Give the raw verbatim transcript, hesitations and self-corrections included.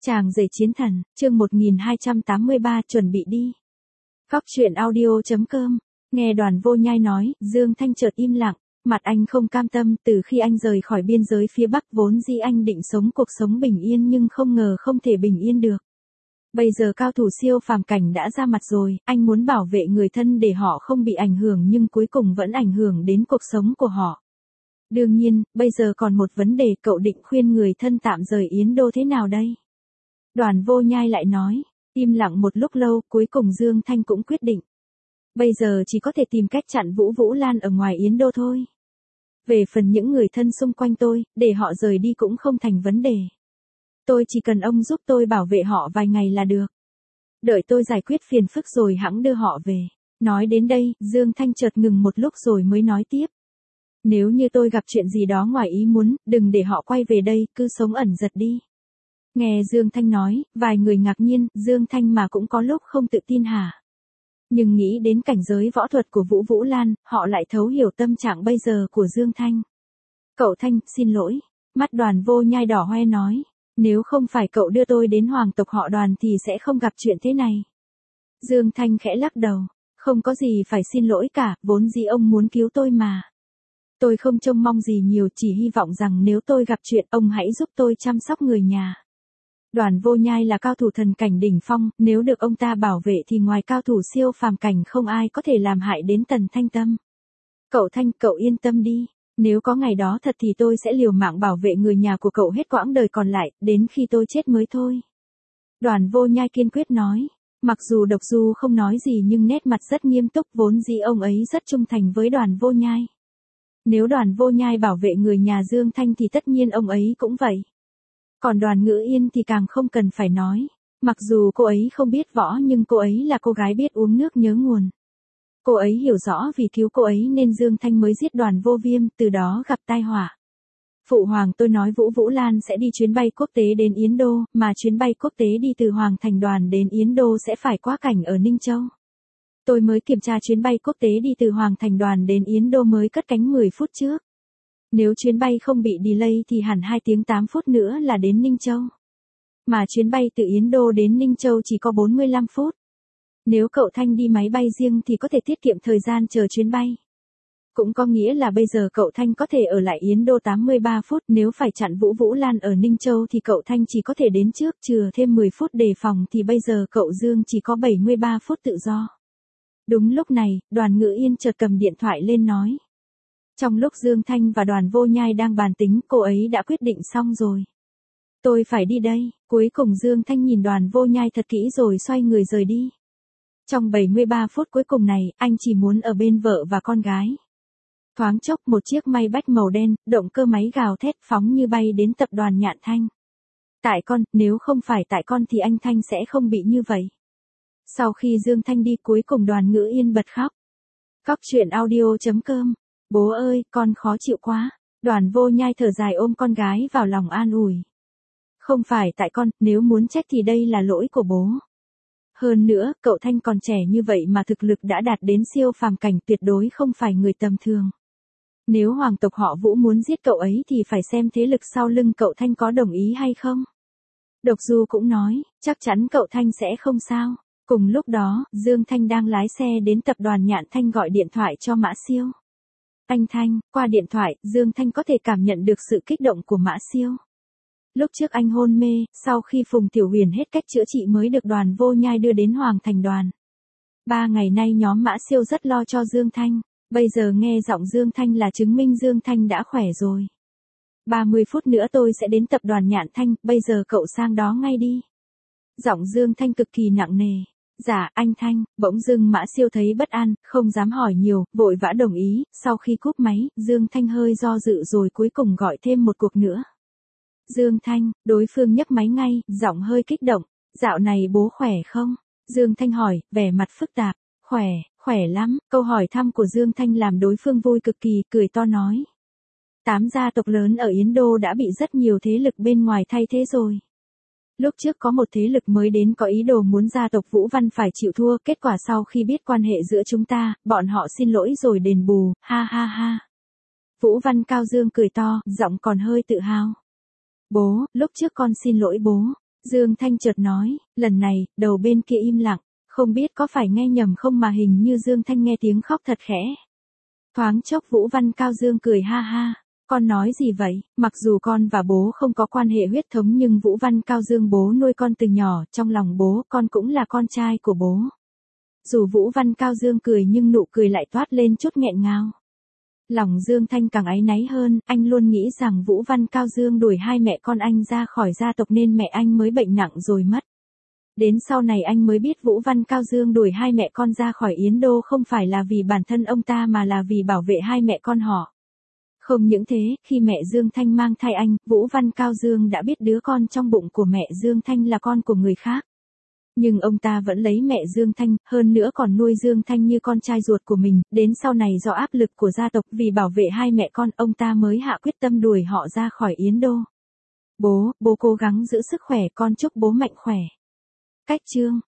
Chàng rể chiến thần, chương một nghìn hai trăm tám mươi ba chuẩn bị đi. Góc truyện audio.com, nghe Đoàn Vô Nhai nói, Dương Thanh chợt im lặng, mặt anh không cam tâm. Từ khi anh rời khỏi biên giới phía Bắc vốn dĩ anh định sống cuộc sống bình yên nhưng không ngờ không thể bình yên được. Bây giờ cao thủ siêu phàm cảnh đã ra mặt rồi, anh muốn bảo vệ người thân để họ không bị ảnh hưởng nhưng cuối cùng vẫn ảnh hưởng đến cuộc sống của họ. Đương nhiên, bây giờ còn một vấn đề, cậu định khuyên người thân tạm rời Yến Đô thế nào đây? Đoàn Vô Nhai lại nói, im lặng một lúc lâu, cuối cùng Dương Thanh cũng quyết định. Bây giờ chỉ có thể tìm cách chặn Vũ Vũ Lan ở ngoài Yến Đô thôi. Về phần những người thân xung quanh tôi, để họ rời đi cũng không thành vấn đề. Tôi chỉ cần ông giúp tôi bảo vệ họ vài ngày là được. Đợi tôi giải quyết phiền phức rồi hẵng đưa họ về. Nói đến đây, Dương Thanh chợt ngừng một lúc rồi mới nói tiếp. Nếu như tôi gặp chuyện gì đó ngoài ý muốn, đừng để họ quay về đây, cứ sống ẩn giật đi. Nghe Dương Thanh nói, vài người ngạc nhiên, Dương Thanh mà cũng có lúc không tự tin hả? Nhưng nghĩ đến cảnh giới võ thuật của Vũ Vũ Lan, họ lại thấu hiểu tâm trạng bây giờ của Dương Thanh. Cậu Thanh, xin lỗi. Mắt Đoàn Vô Nhai đỏ hoe nói, nếu không phải cậu đưa tôi đến hoàng tộc họ Đoàn thì sẽ không gặp chuyện thế này. Dương Thanh khẽ lắc đầu, không có gì phải xin lỗi cả, vốn dĩ ông muốn cứu tôi mà. Tôi không trông mong gì nhiều, chỉ hy vọng rằng nếu tôi gặp chuyện ông hãy giúp tôi chăm sóc người nhà. Đoàn Vô Nhai là cao thủ thần cảnh đỉnh phong, nếu được ông ta bảo vệ thì ngoài cao thủ siêu phàm cảnh không ai có thể làm hại đến Tần Thanh Tâm. Cậu Thanh, cậu yên tâm đi, nếu có ngày đó thật thì tôi sẽ liều mạng bảo vệ người nhà của cậu hết quãng đời còn lại, đến khi tôi chết mới thôi. Đoàn Vô Nhai kiên quyết nói, mặc dù Độc Du không nói gì nhưng nét mặt rất nghiêm túc, vốn dĩ ông ấy rất trung thành với Đoàn Vô Nhai. Nếu Đoàn Vô Nhai bảo vệ người nhà Dương Thanh thì tất nhiên ông ấy cũng vậy. Còn Đoàn Ngữ Yên thì càng không cần phải nói. Mặc dù cô ấy không biết võ nhưng cô ấy là cô gái biết uống nước nhớ nguồn. Cô ấy hiểu rõ vì cứu cô ấy nên Dương Thanh mới giết Đoàn Vô Viêm, từ đó gặp tai họa. Phụ hoàng tôi nói Vũ Vũ Lan sẽ đi chuyến bay quốc tế đến Yến Đô, mà chuyến bay quốc tế đi từ Hoàng Thành Đoàn đến Yến Đô sẽ phải quá cảnh ở Ninh Châu. Tôi mới kiểm tra chuyến bay quốc tế đi từ Hoàng Thành Đoàn đến Yến Đô mới cất cánh mười phút trước. Nếu chuyến bay không bị delay thì hẳn hai tiếng tám phút nữa là đến Ninh Châu. Mà chuyến bay từ Yến Đô đến Ninh Châu chỉ có bốn mươi lăm phút. Nếu cậu Thanh đi máy bay riêng thì có thể tiết kiệm thời gian chờ chuyến bay. Cũng có nghĩa là bây giờ cậu Thanh có thể ở lại Yến Đô tám mươi ba phút, nếu phải chặn Vũ Vũ Lan ở Ninh Châu thì cậu Thanh chỉ có thể đến trước, chừa thêm mười phút đề phòng thì bây giờ cậu Dương chỉ có bảy mươi ba phút tự do. Đúng lúc này, Đoàn Ngữ Yên chợt cầm điện thoại lên nói. Trong lúc Dương Thanh và Đoàn Vô Nhai đang bàn tính, cô ấy đã quyết định xong rồi. Tôi phải đi đây. Cuối cùng Dương Thanh nhìn Đoàn Vô Nhai thật kỹ rồi xoay người rời đi. Trong bảy mươi ba phút cuối cùng này, anh chỉ muốn ở bên vợ và con gái. Thoáng chốc một chiếc may bách màu đen, động cơ máy gào thét phóng như bay đến tập đoàn Nhạn Thanh. Tại con, nếu không phải tại con thì anh Thanh sẽ không bị như vậy. Sau khi Dương Thanh đi cuối cùng Đoàn Ngữ Yên bật khóc. Góc truyện audio.com. Bố ơi, con khó chịu quá. Đoàn Vô Nhai thở dài ôm con gái vào lòng an ủi. Không phải tại con, nếu muốn trách thì đây là lỗi của bố. Hơn nữa, cậu Thanh còn trẻ như vậy mà thực lực đã đạt đến siêu phàm cảnh, tuyệt đối không phải người tầm thường. Nếu hoàng tộc họ Vũ muốn giết cậu ấy thì phải xem thế lực sau lưng cậu Thanh có đồng ý hay không. Độc Du cũng nói, chắc chắn cậu Thanh sẽ không sao. Cùng lúc đó, Dương Thanh đang lái xe đến tập đoàn Nhạn Thanh gọi điện thoại cho Mã Siêu. Anh Thanh, qua điện thoại, Dương Thanh có thể cảm nhận được sự kích động của Mã Siêu. Lúc trước anh hôn mê, sau khi Phùng Tiểu Huyền hết cách chữa trị mới được Đoàn Vô Nhai đưa đến Hoàng Thành Đoàn. Ba ngày nay nhóm Mã Siêu rất lo cho Dương Thanh, bây giờ nghe giọng Dương Thanh là chứng minh Dương Thanh đã khỏe rồi. ba mươi phút nữa tôi sẽ đến tập đoàn Nhạn Thanh, bây giờ cậu sang đó ngay đi. Giọng Dương Thanh cực kỳ nặng nề. Dạ, anh Thanh. Bỗng dưng Mã Siêu thấy bất an, không dám hỏi nhiều, vội vã đồng ý. Sau khi cúp máy, Dương Thanh hơi do dự rồi cuối cùng gọi thêm một cuộc nữa. Dương Thanh, đối phương nhấc máy ngay, giọng hơi kích động. Dạo này bố khỏe không? Dương Thanh hỏi, vẻ mặt phức tạp. Khỏe, khỏe lắm. Câu hỏi thăm của Dương Thanh làm đối phương vui cực kỳ, cười to nói. Tám gia tộc lớn ở Yến Đô đã bị rất nhiều thế lực bên ngoài thay thế rồi. Lúc trước có một thế lực mới đến có ý đồ muốn gia tộc Vũ Văn phải chịu thua, kết quả sau khi biết quan hệ giữa chúng ta, bọn họ xin lỗi rồi đền bù, ha ha ha. Vũ Văn Cao Dương cười to, giọng còn hơi tự hào. Bố, lúc trước con xin lỗi bố. Dương Thanh chợt nói, lần này, đầu bên kia im lặng, không biết có phải nghe nhầm không mà hình như Dương Thanh nghe tiếng khóc thật khẽ. Thoáng chốc Vũ Văn Cao Dương cười ha ha, con nói gì vậy, mặc dù con và bố không có quan hệ huyết thống nhưng Vũ Văn Cao Dương bố nuôi con từ nhỏ, trong lòng bố con cũng là con trai của bố. Dù Vũ Văn Cao Dương cười nhưng nụ cười lại toát lên chút nghẹn ngào. Lòng Dương Thanh càng áy náy hơn, anh luôn nghĩ rằng Vũ Văn Cao Dương đuổi hai mẹ con anh ra khỏi gia tộc nên mẹ anh mới bệnh nặng rồi mất. Đến sau này anh mới biết Vũ Văn Cao Dương đuổi hai mẹ con ra khỏi Yến Đô không phải là vì bản thân ông ta mà là vì bảo vệ hai mẹ con họ. Không những thế, khi mẹ Dương Thanh mang thai anh, Vũ Văn Cao Dương đã biết đứa con trong bụng của mẹ Dương Thanh là con của người khác. Nhưng ông ta vẫn lấy mẹ Dương Thanh, hơn nữa còn nuôi Dương Thanh như con trai ruột của mình, đến sau này do áp lực của gia tộc vì bảo vệ hai mẹ con, ông ta mới hạ quyết tâm đuổi họ ra khỏi Yến Đô. Bố, bố cố gắng giữ sức khỏe, con chúc bố mạnh khỏe. Cách chương